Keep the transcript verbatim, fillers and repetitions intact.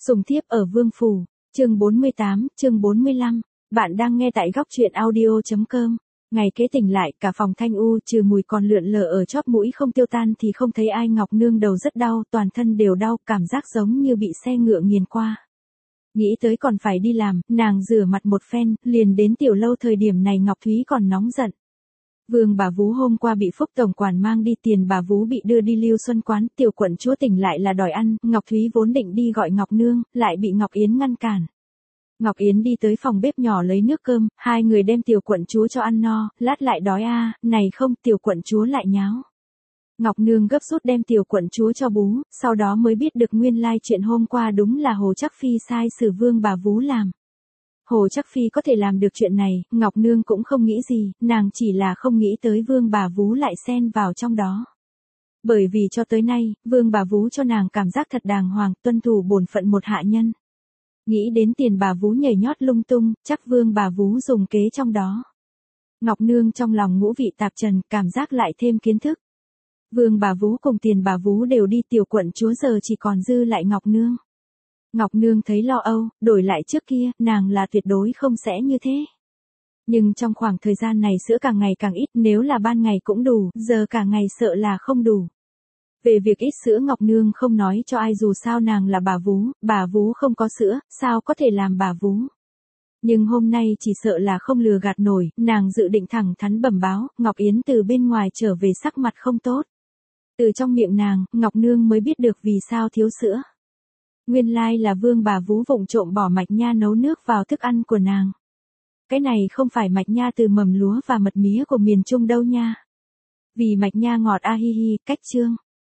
Sùng thiếp ở Vương Phủ, chương bốn mươi tám, chương bốn mươi lăm. Bạn đang nghe tại góc truyện audio chấm com. Ngày kế tỉnh lại, cả phòng thanh u trừ mùi còn lượn lờ ở chóp mũi không tiêu tan thì không thấy ai. Ngọc Nương đầu rất đau, toàn thân đều đau, cảm giác giống như bị xe ngựa nghiền qua. Nghĩ tới còn phải đi làm, nàng rửa mặt một phen, liền đến tiểu lâu. Thời điểm này Ngọc Thúy còn nóng giận. Vương bà Vú hôm qua bị Phúc tổng quản mang đi tiền, bà Vú bị đưa đi Lưu Xuân quán, tiểu quận chúa tỉnh lại là đòi ăn. Ngọc Thúy vốn định đi gọi Ngọc Nương, lại bị Ngọc Yến ngăn cản. Ngọc Yến đi tới phòng bếp nhỏ lấy nước cơm, hai người đem tiểu quận chúa cho ăn no, lát lại đói a, à, này không, tiểu quận chúa lại nháo. Ngọc Nương gấp rút đem tiểu quận chúa cho bú, sau đó mới biết được nguyên lai chuyện hôm qua đúng là Hồ Trắc Phi sai sử Vương bà Vú làm. Hồ Trắc Phi có thể làm được chuyện này, Ngọc Nương cũng không nghĩ gì, nàng chỉ là không nghĩ tới Vương bà Vú lại xen vào trong đó. Bởi vì cho tới nay, Vương bà Vú cho nàng cảm giác thật đàng hoàng, tuân thủ bổn phận một hạ nhân. Nghĩ đến tiền bà Vú nhảy nhót lung tung, chắc Vương bà Vú dùng kế trong đó. Ngọc Nương trong lòng ngũ vị tạp trần, cảm giác lại thêm kiến thức. Vương bà Vú cùng tiền bà Vú đều đi, tiểu quận chúa giờ chỉ còn dư lại Ngọc Nương. Ngọc Nương thấy lo âu, đổi lại trước kia, nàng là tuyệt đối không sẽ như thế. Nhưng trong khoảng thời gian này sữa càng ngày càng ít, nếu là ban ngày cũng đủ, giờ cả ngày sợ là không đủ. Về việc ít sữa Ngọc Nương không nói cho ai, dù sao nàng là bà Vú, bà Vú không có sữa, sao có thể làm bà Vú. Nhưng hôm nay chỉ sợ là không lừa gạt nổi, nàng dự định thẳng thắn bẩm báo, Ngọc Yến từ bên ngoài trở về sắc mặt không tốt. Từ trong miệng nàng, Ngọc Nương mới biết được vì sao thiếu sữa. Nguyên lai là Vương bà Vú vụng trộm bỏ mạch nha nấu nước vào thức ăn của nàng. Cái này không phải mạch nha từ mầm lúa và mật mía của miền Trung đâu nha. Vì mạch nha ngọt a hi hi, cách chương.